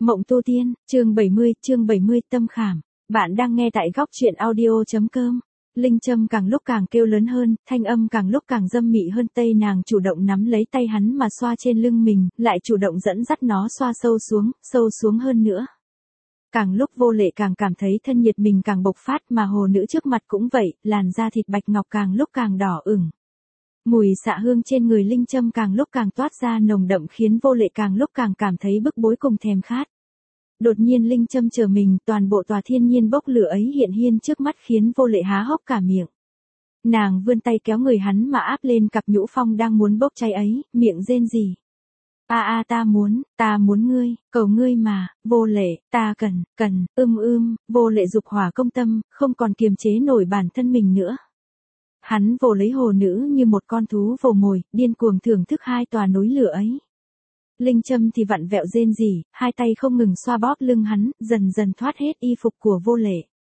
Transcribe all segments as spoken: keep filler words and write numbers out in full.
Mộng tu tiên, chương bảy mươi, chương bảy mươi tâm khảm. Bạn đang nghe tại góc truyện audio.com. Linh Châm càng lúc càng kêu lớn hơn, thanh âm càng lúc càng dâm mị hơn. Tay nàng chủ động nắm lấy tay hắn mà xoa trên lưng mình, lại chủ động dẫn dắt nó xoa sâu xuống, sâu xuống hơn nữa. Càng lúc Vô Lệ càng cảm thấy thân nhiệt mình càng bộc phát, mà hồ nữ trước mặt cũng vậy, làn da thịt bạch ngọc càng lúc càng đỏ ửng. Mùi xạ hương trên người Linh Châm càng lúc càng toát ra nồng đậm, khiến Vô Lệ càng lúc càng cảm thấy bức bối cùng thèm khát. Đột nhiên Linh Châm chờ mình, toàn bộ tòa thiên nhiên bốc lửa ấy hiện hiện trước mắt, khiến Vô Lệ há hốc cả miệng. Nàng vươn tay kéo người hắn mà áp lên cặp nhũ phong đang muốn bốc cháy ấy, miệng rên rỉ. A a ta muốn, ta muốn ngươi, cầu ngươi mà, Vô Lệ, ta cần, cần, ưm ưm, Vô Lệ dục hỏa công tâm, không còn kiềm chế nổi bản thân mình nữa. Hắn vồ lấy hồ nữ như một con thú vồ mồi, điên cuồng thưởng thức hai tòa núi lửa ấy. Linh Châm thì vặn vẹo rên rỉ, hai tay không ngừng xoa bóp lưng hắn, dần dần thoát hết y phục của Vô Lệ.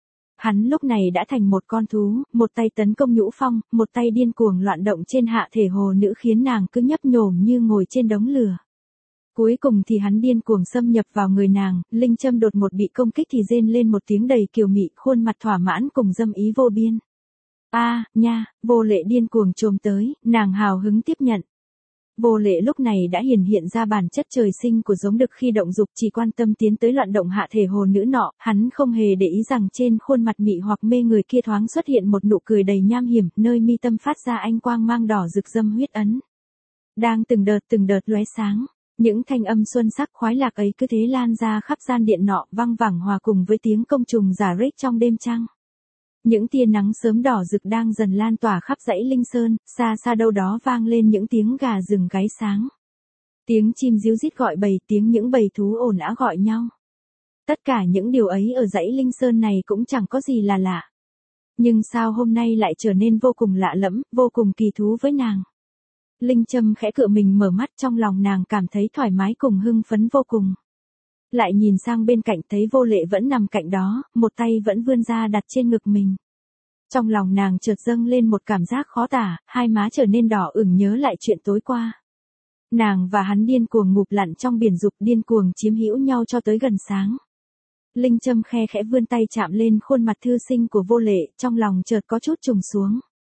Hắn lúc này đã thành một con thú, một tay tấn công nhũ phong, một tay điên cuồng loạn động trên hạ thể hồ nữ, khiến nàng cứ nhấp nhổm như ngồi trên đống lửa. Cuối cùng thì hắn điên cuồng xâm nhập vào người nàng, Linh Châm đột một bị công kích thì rên lên một tiếng đầy kiều mị, khuôn mặt thỏa mãn cùng dâm ý vô biên. A, à, nha, Vô Lệ điên cuồng chồm tới, nàng hào hứng tiếp nhận. Vô Lệ lúc này đã hiển hiện ra bản chất trời sinh của giống đực khi động dục, chỉ quan tâm tiến tới loạn động hạ thể hồ nữ nọ, hắn không hề để ý rằng trên khuôn mặt mị hoặc mê người kia thoáng xuất hiện một nụ cười đầy nham hiểm, nơi mi tâm phát ra ánh quang mang đỏ rực dâm huyết ấn. Đang từng đợt từng đợt lóe sáng, những thanh âm xuân sắc khoái lạc ấy cứ thế lan ra khắp gian điện nọ, vang vẳng hòa cùng với tiếng công trùng rả rích trong đêm trăng. Những tia nắng sớm đỏ rực đang dần lan tỏa khắp dãy Linh Sơn, xa xa đâu đó vang lên những tiếng gà rừng gáy sáng. Tiếng chim ríu rít gọi bầy, tiếng những bầy thú ồn ào gọi nhau. Tất cả những điều ấy ở dãy Linh Sơn này cũng chẳng có gì là lạ. Nhưng sao hôm nay lại trở nên vô cùng lạ lẫm, vô cùng kỳ thú với nàng. Linh Châm khẽ cựa mình mở mắt, trong lòng nàng cảm thấy thoải mái cùng hưng phấn vô cùng. Lại nhìn sang bên cạnh thấy Vô Lệ vẫn nằm cạnh đó, một tay vẫn vươn ra đặt trên ngực mình. Trong lòng nàng chợt dâng lên một cảm giác khó tả, hai má trở nên đỏ ửng nhớ lại chuyện tối qua. Nàng và hắn điên cuồng ngụp lặn trong biển dục, điên cuồng chiếm hữu nhau cho tới gần sáng. Linh Châm khe khẽ vươn tay chạm lên khuôn mặt thư sinh của Vô Lệ, trong lòng chợt có chút trùng xuống.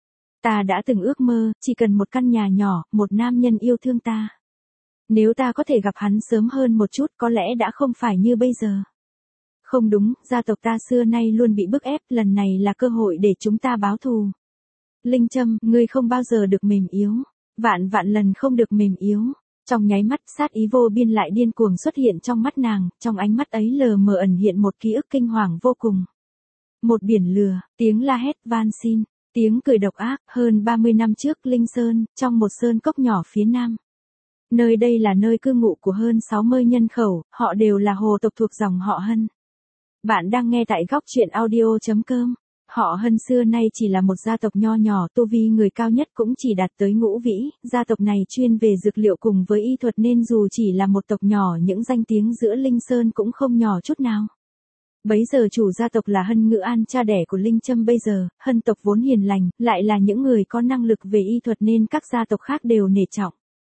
Ta đã từng ước mơ, chỉ cần một căn nhà nhỏ, một nam nhân yêu thương ta. Nếu ta có thể gặp hắn sớm hơn một chút, có lẽ đã không phải như bây giờ. Không đúng, gia tộc ta xưa nay luôn bị bức ép, lần này là cơ hội để chúng ta báo thù. Linh Châm, ngươi không bao giờ được mềm yếu. Vạn vạn lần không được mềm yếu. Trong nháy mắt, sát ý vô biên lại điên cuồng xuất hiện trong mắt nàng, trong ánh mắt ấy lờ mờ ẩn hiện một ký ức kinh hoàng vô cùng. Một biển lửa, tiếng la hét van xin, tiếng cười độc ác, hơn ba mươi năm trước Linh Sơn, trong một sơn cốc nhỏ phía nam. Nơi đây là nơi cư ngụ của hơn sáu mươi nhân khẩu, họ đều là hồ tộc thuộc dòng họ Hân. Bạn đang nghe tại góc truyện audio.com. Họ Hân xưa nay chỉ là một gia tộc nho nhỏ, tu vi người cao nhất cũng chỉ đạt tới ngũ vĩ, gia tộc này chuyên về dược liệu cùng với y thuật nên dù chỉ là một tộc nhỏ, những danh tiếng giữa Linh Sơn cũng không nhỏ chút nào. Bấy giờ chủ gia tộc là Hân Ngữ An, cha đẻ của Linh Châm bây giờ, Hân tộc vốn hiền lành, lại là những người có năng lực về y thuật nên các gia tộc khác đều nể trọng.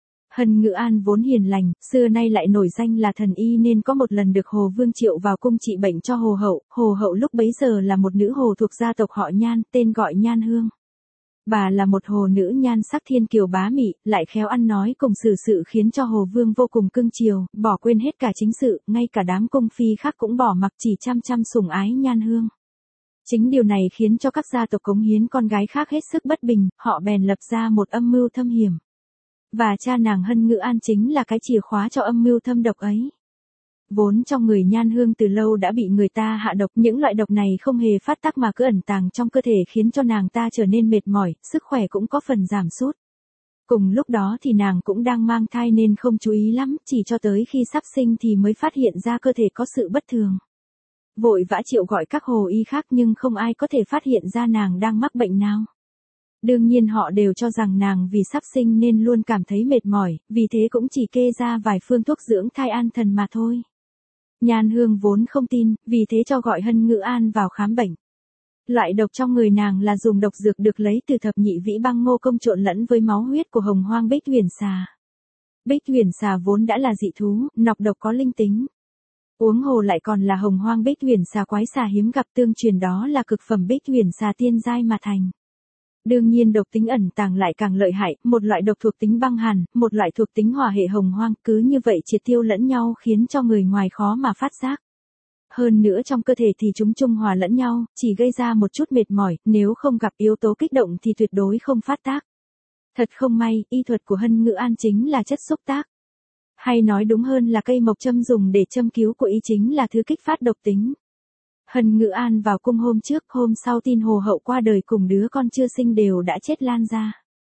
Hân Ngữ An vốn hiền lành, xưa nay lại nổi danh là thần y nên có một lần được Hồ Vương triệu vào cung trị bệnh cho Hồ Hậu, Hồ Hậu lúc bấy giờ là một nữ hồ thuộc gia tộc họ Nhan, tên gọi Nhan Hương. Bà là một hồ nữ nhan sắc thiên kiều bá mị, lại khéo ăn nói cùng xử sự khiến cho Hồ Vương vô cùng cưng chiều, bỏ quên hết cả chính sự, ngay cả đám cung phi khác cũng bỏ mặc chỉ chăm chăm sủng ái Nhan Hương. Chính điều này khiến cho các gia tộc cống hiến con gái khác hết sức bất bình, họ bèn lập ra một âm mưu thâm hiểm. Và cha nàng Hân Ngữ An chính là cái chìa khóa cho âm mưu thâm độc ấy. Vốn trong người Nhan Hương từ lâu đã bị người ta hạ độc, những loại độc này không hề phát tác mà cứ ẩn tàng trong cơ thể khiến cho nàng ta trở nên mệt mỏi, sức khỏe cũng có phần giảm sút. Cùng lúc đó thì nàng cũng đang mang thai nên không chú ý lắm, chỉ cho tới khi sắp sinh thì mới phát hiện ra cơ thể có sự bất thường. Vội vã triệu gọi các hồ y khác nhưng không ai có thể phát hiện ra nàng đang mắc bệnh nào. Đương nhiên họ đều cho rằng nàng vì sắp sinh nên luôn cảm thấy mệt mỏi, vì thế cũng chỉ kê ra vài phương thuốc dưỡng thai an thần mà thôi. Nhan Hương vốn không tin, vì thế cho gọi Hân Ngữ An vào khám bệnh. Loại độc trong người nàng là dùng độc dược được lấy từ thập nhị vĩ băng ngô công trộn lẫn với máu huyết của hồng hoang Bích Huyền Xà. Bích Huyền Xà vốn đã là dị thú, nọc độc có linh tính. Uống hồ lại còn là hồng hoang bích huyền xà quái xà hiếm gặp tương truyền đó là cực phẩm bích huyền xà tiên giai mà thành. Đương nhiên độc tính ẩn tàng lại càng lợi hại, một loại độc thuộc tính băng hàn, một loại thuộc tính hỏa hệ hồng hoang, cứ như vậy triệt tiêu lẫn nhau khiến cho người ngoài khó mà phát giác. Hơn nữa trong cơ thể thì chúng trung hòa lẫn nhau, chỉ gây ra một chút mệt mỏi, nếu không gặp yếu tố kích động thì tuyệt đối không phát tác. Thật không may, y thuật của Hân Ngữ An chính là chất xúc tác. Hay nói đúng hơn là cây mộc châm dùng để châm cứu của y chính là thứ kích phát độc tính. Hân Ngữ An vào cung hôm trước, hôm sau tin Hồ hậu qua đời cùng đứa con chưa sinh đều đã chết lan ra.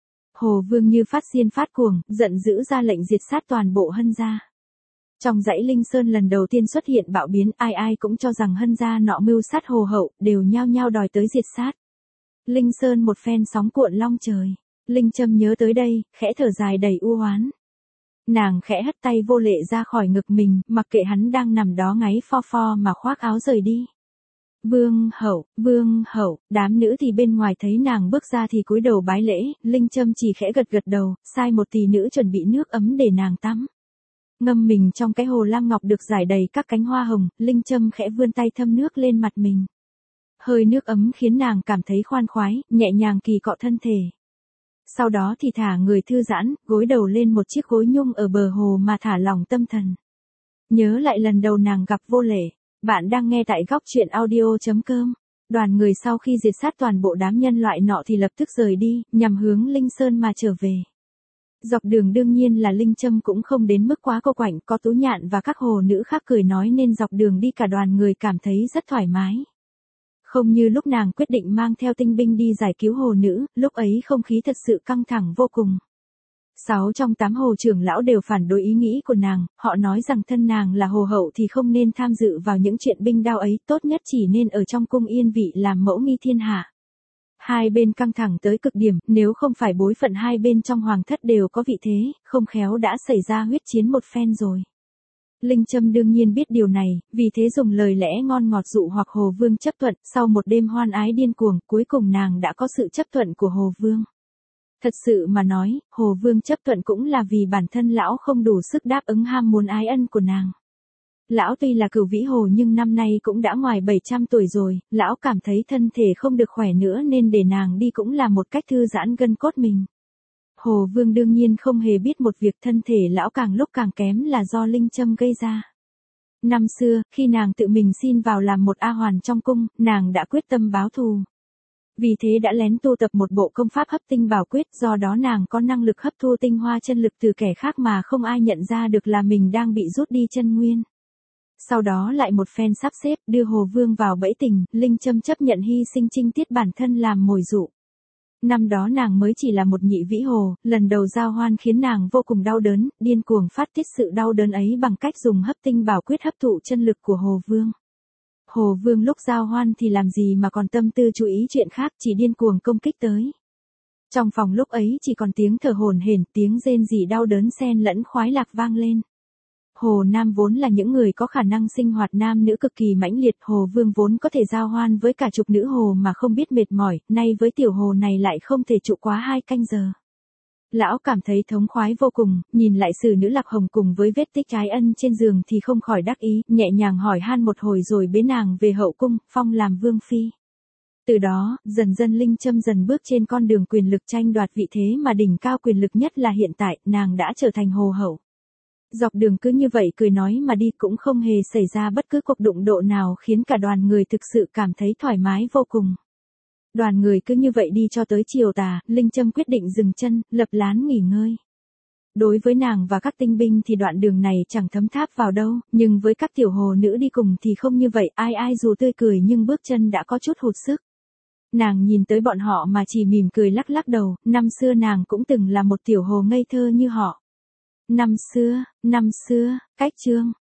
Hồ Vương như phát điên phát cuồng, giận dữ ra lệnh diệt sát toàn bộ Hân gia. Trong dãy Linh Sơn lần đầu tiên xuất hiện bạo biến, ai ai cũng cho rằng Hân gia nọ mưu sát Hồ hậu, đều nhao nhao đòi tới diệt sát. Linh Sơn một phen sóng cuộn long trời. Linh Châm nhớ tới đây, khẽ thở dài đầy u oán. Nàng khẽ hất tay vô lệ ra khỏi ngực mình, mặc kệ hắn đang nằm đó ngáy pho pho mà khoác áo rời đi. Vương hậu, vương hậu, đám nữ thì bên ngoài thấy nàng bước ra thì cúi đầu bái lễ, Linh Châm chỉ khẽ gật gật đầu, sai một tỷ nữ chuẩn bị nước ấm để nàng tắm. Ngâm mình trong cái hồ lam ngọc được rải đầy các cánh hoa hồng, Linh Châm khẽ vươn tay thâm nước lên mặt mình. Hơi nước ấm khiến nàng cảm thấy khoan khoái, nhẹ nhàng kỳ cọ thân thể. Sau đó thì thả người thư giãn, gối đầu lên một chiếc gối nhung ở bờ hồ mà thả lỏng tâm thần. Nhớ lại lần đầu nàng gặp Vô Lễ. Bạn đang nghe tại góc truyện audio chấm com. Đoàn người sau khi diệt sát toàn bộ đám nhân loại nọ thì lập tức rời đi, nhằm hướng Linh Sơn mà trở về. Dọc đường đương nhiên là Linh Châm cũng không đến mức quá cô quạnh, có Tú Nhạn và các hồ nữ khác cười nói nên dọc đường đi cả đoàn người cảm thấy rất thoải mái. Không như lúc nàng quyết định mang theo tinh binh đi giải cứu hồ nữ, lúc ấy không khí thật sự căng thẳng vô cùng. Sáu trong tám hồ trưởng lão đều phản đối ý nghĩ của nàng, họ nói rằng thân nàng là hồ hậu thì không nên tham dự vào những chuyện binh đao ấy, tốt nhất chỉ nên ở trong cung yên vị làm mẫu nghi thiên hạ. Hai bên căng thẳng tới cực điểm, nếu không phải bối phận hai bên trong hoàng thất đều có vị thế, không khéo đã xảy ra huyết chiến một phen rồi. Linh Châm đương nhiên biết điều này, vì thế dùng lời lẽ ngon ngọt dụ hoặc Hồ Vương chấp thuận, sau một đêm hoan ái điên cuồng, cuối cùng nàng đã có sự chấp thuận của Hồ Vương. Thật sự mà nói, Hồ Vương chấp thuận cũng là vì bản thân lão không đủ sức đáp ứng ham muốn ái ân của nàng. Lão tuy là cửu vĩ hồ nhưng năm nay cũng đã ngoài bảy trăm tuổi rồi, lão cảm thấy thân thể không được khỏe nữa nên để nàng đi cũng là một cách thư giãn gân cốt mình. Hồ Vương đương nhiên không hề biết một việc thân thể lão càng lúc càng kém là do Linh Châm gây ra. Năm xưa, khi nàng tự mình xin vào làm một A hoàn trong cung, nàng đã quyết tâm báo thù. Vì thế đã lén tu tập một bộ công pháp hấp tinh bảo quyết, do đó nàng có năng lực hấp thu tinh hoa chân lực từ kẻ khác mà không ai nhận ra được là mình đang bị rút đi chân nguyên. Sau đó lại một phen sắp xếp đưa Hồ Vương vào bẫy tình, Linh Châm chấp nhận hy sinh trinh tiết bản thân làm mồi dụ. Năm đó nàng mới chỉ là một nhị vĩ hồ, lần đầu giao hoan khiến nàng vô cùng đau đớn, điên cuồng phát tiết sự đau đớn ấy bằng cách dùng hấp tinh bảo quyết hấp thụ chân lực của Hồ Vương. Hồ Vương lúc giao hoan thì làm gì mà còn tâm tư chú ý chuyện khác, chỉ điên cuồng công kích tới. Trong phòng lúc ấy chỉ còn tiếng thở hổn hển, tiếng rên rỉ đau đớn xen lẫn khoái lạc vang lên. Hồ Nam vốn là những người có khả năng sinh hoạt nam nữ cực kỳ mãnh liệt, Hồ Vương vốn có thể giao hoan với cả chục nữ hồ mà không biết mệt mỏi, nay với tiểu hồ này lại không thể trụ quá hai canh giờ. Lão cảm thấy thống khoái vô cùng, nhìn lại xử nữ Lạc Hồng cùng với vết tích trái ân trên giường thì không khỏi đắc ý, nhẹ nhàng hỏi han một hồi rồi bế nàng về hậu cung, phong làm vương phi. Từ đó, dần dần Linh Châm dần bước trên con đường quyền lực tranh đoạt vị thế mà đỉnh cao quyền lực nhất là hiện tại, nàng đã trở thành hồ hậu. Dọc đường cứ như vậy cười nói mà đi cũng không hề xảy ra bất cứ cuộc đụng độ nào khiến cả đoàn người thực sự cảm thấy thoải mái vô cùng. Đoàn người cứ như vậy đi cho tới chiều tà, Linh Châm quyết định dừng chân, lập lán nghỉ ngơi. Đối với nàng và các tinh binh thì đoạn đường này chẳng thấm tháp vào đâu, nhưng với các tiểu hồ nữ đi cùng thì không như vậy, ai ai dù tươi cười nhưng bước chân đã có chút hụt sức. Nàng nhìn tới bọn họ mà chỉ mỉm cười lắc lắc đầu, năm xưa nàng cũng từng là một tiểu hồ ngây thơ như họ. Năm xưa, năm xưa, cách chương.